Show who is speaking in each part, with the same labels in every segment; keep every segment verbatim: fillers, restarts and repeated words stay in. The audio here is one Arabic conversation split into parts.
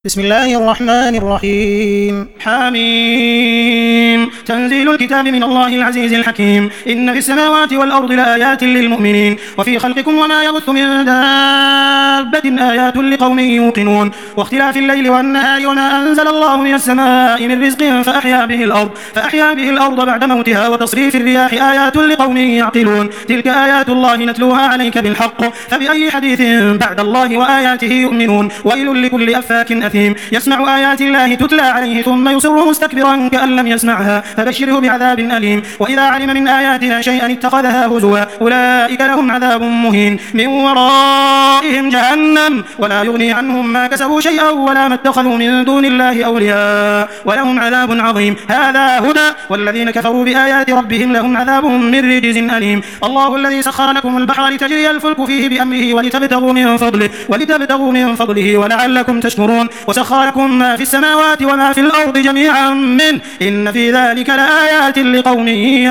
Speaker 1: بسم الله الرحمن الرحيم حميم تنزيل الكتاب من الله العزيز الحكيم إن في السماوات والأرض لآيات للمؤمنين وفي خلقكم وما يبث من دابة آيات لقوم يوقنون واختلاف الليل والنهار وما أنزل الله من السماء من رزق فأحيا به الأرض فأحيا به الأرض بعد موتها وتصريف الرياح آيات لقوم يعقلون تلك آيات الله نتلوها عليك بالحق فبأي حديث بعد الله وآياته يؤمنون ويل لكل أفاك أثيم يسمع آيات الله تتلى عليه ثم يصر مستكبرا كأن لم يسمعها فبشره بعذاب أليم وإذا علم من آياتنا شيئا اتخذها هزوا أولئك لهم عذاب مهين من ورائهم جهنم ولا يغني عنهم ما كسبوا شيئا ولا ما اتخذوا من دون الله أولياء ولهم عذاب عظيم هذا هدى والذين كفروا بآيات ربهم لهم عذاب من رجز أليم الله الذي سخر لكم البحر لتجري الفلك فيه بأمره ولتبتغوا من فضله ولتبتغوا من فضله ولعلكم تشكرون وسخر لكم ما في السماوات وما في الأرض جميعا منه إن في ذلك لآيات لقوم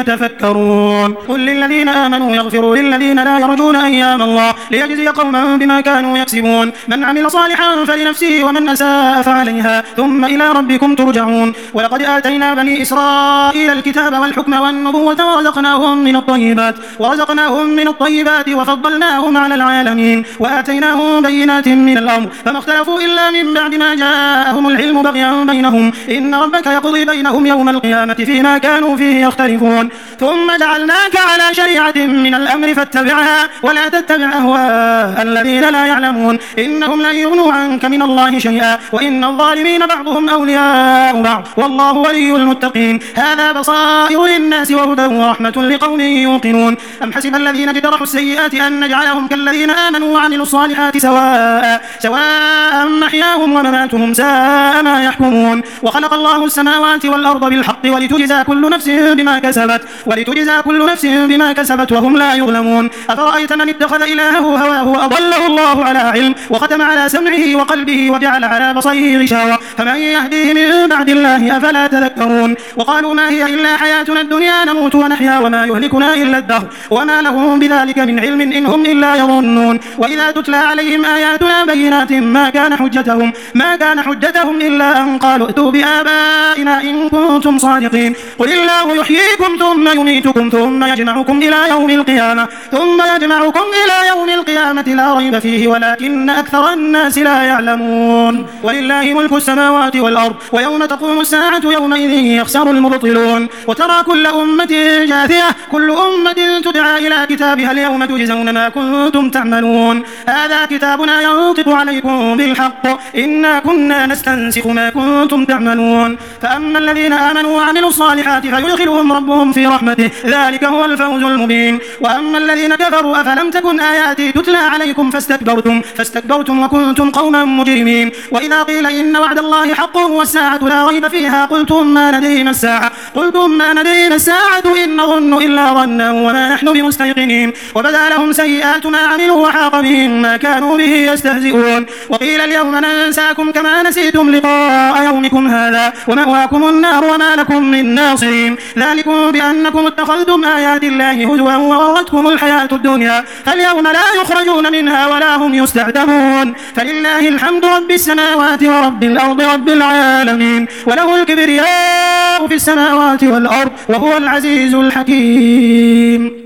Speaker 1: يتفكرون قل للذين آمنوا يغفروا للذين لا يرجون أيام الله ليجزي قوما بما كانوا يكسبون من عمل صالحا فلنفسه ومن أساء فعليها ثم إلى ربكم ترجعون ولقد آتينا بني إسرائيل الكتاب والحكم والنبوة ورزقناهم من الطيبات ورزقناهم من الطيبات وفضلناهم على العالمين وآتيناهم بينات من الأمر فما اختلفوا إلا من بعد ما جاءهم العلم بغيا بينهم إن ربك يقضي بينهم يوم القيامة فيما كانوا فيه يختلفون ثم جعلناك على شريعة من الأمر فاتبعها ولا تتبع أهواء الذين لا يعلمون إنهم لن يغنوا عنك من الله شيئا وإن الظالمين بعضهم أولياء بعض والله ولي المتقين هذا بصائر للناس وهدى ورحمة لقوم يوقنون أم حسب الذين اجترحوا السيئات أن نجعلهم كالذين آمنوا وعملوا الصالحات سواء سواء محياهم ومماتهم ساء ما يحكمون وخلق الله السماوات والأرض بالحق ولتجزى كل نفس بما كسبت ولتجزى كل نفس بما كسبت وهم لا يظلمون أفرأيت من اتخذ إلهه هواه وأضله الله على علم وختم على سمعه وقلبه وجعل على بصره غشاوة فمن يهديه من بعد الله أفلا تذكرون وقالوا ما هي إلا حياتنا الدنيا نموت ونحيا وما يهلكنا إلا الدهر وما لهم بذلك من علم إن هم إلا يظنون وإذا تتلى عليهم آياتنا بينات ما كان حجتهم ما كان حجتهم إلا أن قالوا ائتوا بآبائنا إن كنتم صادقين قل الله يحييكم ثم يميتكم ثم يجمعكم إلى يوم القيامة ثم يجمعكم إلى يوم القيامة لا ريب فيه ولكن أكثر الناس لا يعلمون ولله ملك السماوات والأرض ويوم تقوم الساعة يومئذ يخسر المبطلون وترى كل أمة جاثية كل أمة تدعى إلى كتابها اليوم تجزون ما كنتم تعملون هذا كتابنا ينطق عليكم بالحق إنا كنا نستنسخ ما كنتم تعملون فأما الذين آمنوا وعملوا الصالحات فيدخلهم ربهم في رحمته ذلك هو الفوز المبين وأما الذين كفروا أفلم تكن آياتي تتلى عليكم فاستكبرتم فاستكبرتم وكنتم قوما مجرمين وإذا قيل إن وعد الله حق والساعة لا ريب فيها قلتم ما ندري الساعة قلتم ما ندري الساعة إن نظن إلا ظنا وما نحن بمستيقنين وبدا لهم سيئات ما عملوا وحاق بهم ما كانوا به يستهزئون وقيل اليوم ننساكم كما نسيتم لقاء يومكم هذا ومأواكم النار وما لكم من ناصرين ذلكم بأنكم اتخذتم آيات الله هزوا وغرتكم الحياة الدنيا فاليوم لا يخرجون منها ولا هم يستعتبون فلله الحمد رب السماوات ورب الأرض رب العالمين وله الكبرياء في السماوات والأرض وهو العزيز الحكيم.